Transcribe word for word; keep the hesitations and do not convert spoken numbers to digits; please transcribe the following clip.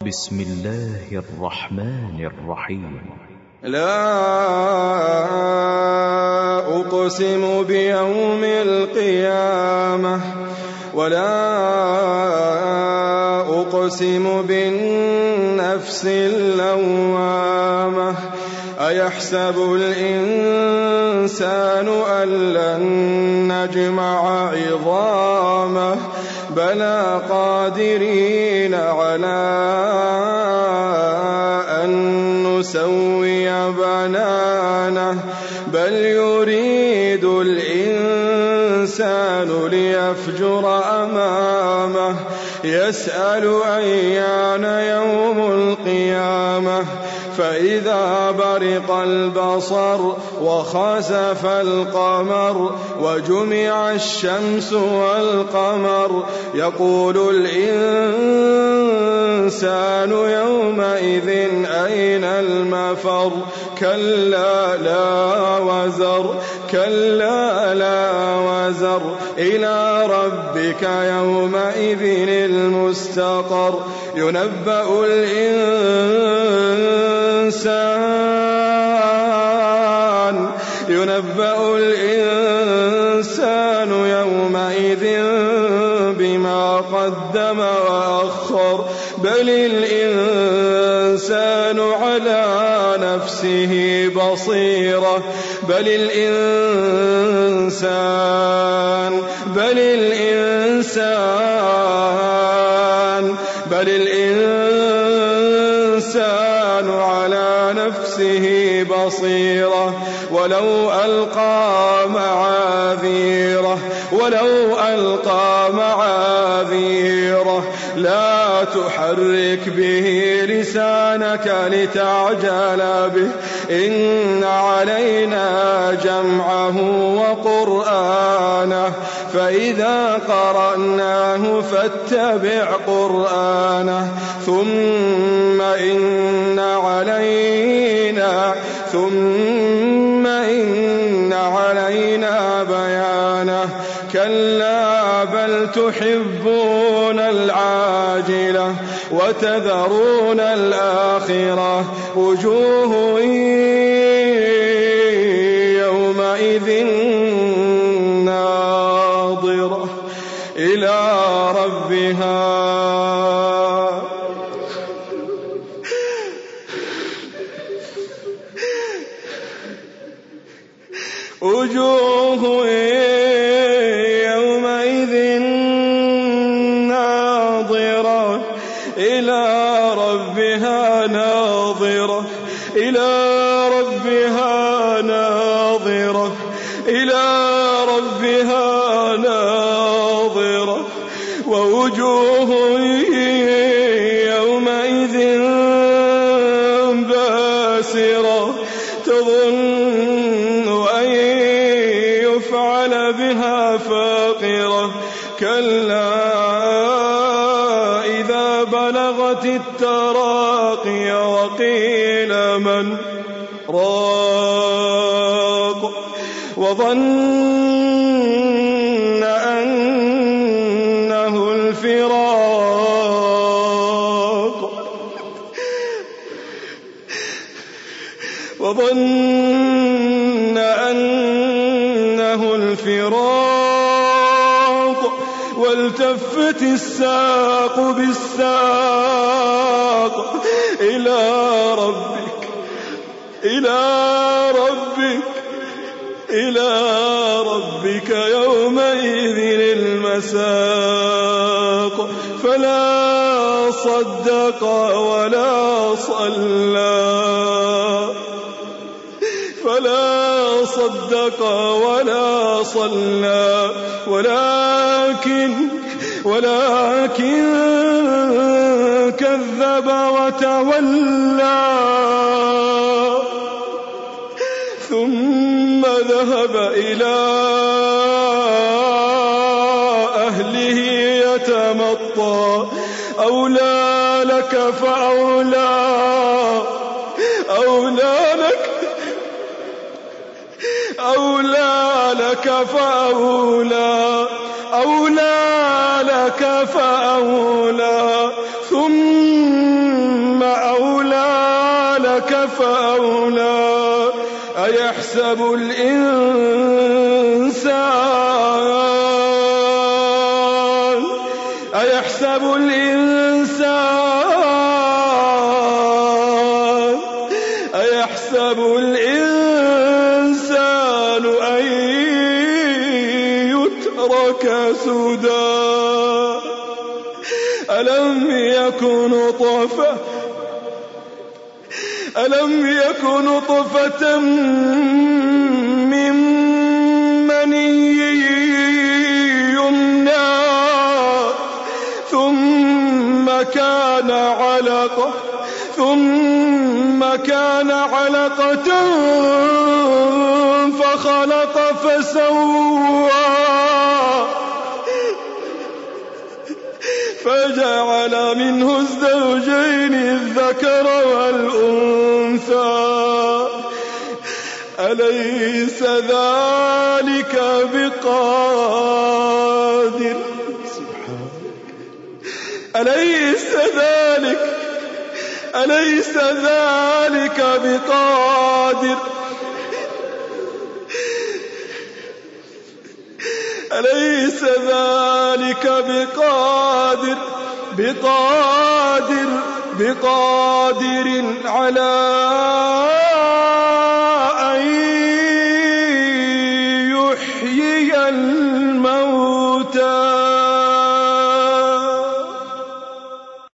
بسم الله الرحمن الرحيم. لا أقسم بيوم القيامة ولا أقسم بالنفس اللوامة أيحسب الإنسان أن لن نجمع عظامه بلى قادرين على أن نسوي بنانه بل يريد الإنسان ليفجر أمامه يسأل أيان يوم القيامة فإذا برق البصر وخسف القمر وجمع الشمس والقمر يقول الإنسان يومئذ أين المفر كلا لا وزر كلا لا وزر إلى ربك يومئذ المستقر ينبأ الإنسان ينبأ الإنسان يومئذ بما قدم وأخر بل الإنسان على نفسه بصيرة بل الإنسان بل الإنسان بل الإنسان على نفسه بصيرة ولو ألقى معاذيره ولو ألقى معاذيره لا تحرك به لسانك لتعجل به إن علينا جمعه وقرآنه فإذا قرأناه فاتبع قرآنه ثم إن علينا ثم إن علينا بيانه كلا بل تحبون العاجلة وتذرون الآخرة وجوه يومئذ ناظرة إلى ربها وجوه يومئذ ناظرة إلى ربها ناظرة إلى ربها ناظرة إلى ربها ناظرة ووجوه يومئذ باسرة تظن أن يفعل بها فاقرة كلا إذا بلغت التراقي وقيل من راق وظن أنه الفراق وظن أنه الفراق والتفت الساق بالساق إلى ربك إلى ربك إلى ربك يومئذ المساق فلا صدق ولا صلى فلا صدق ولا صلى ولكن ولكن كذب وتولى ثم ذهب إلى أهله يتمطى أولى لك فأولى أولى لك أولى لك فأولى أولى لك فأولى ثم فأولى أيحسب الإنسان أيحسب الإنسان أيحسب الإنسان أن يترك سدى ألم يكن نطفة ألم يكن نطفة من مني يمنى ثم كان علقة ثم كان علقة فخلق فسوى فجعل منه الزوجين الذكر والأنثى أليس ذلك بقادر أليس ذلك أليس ذلك بقادر أليس ذلك بقادر بقادر بقادر على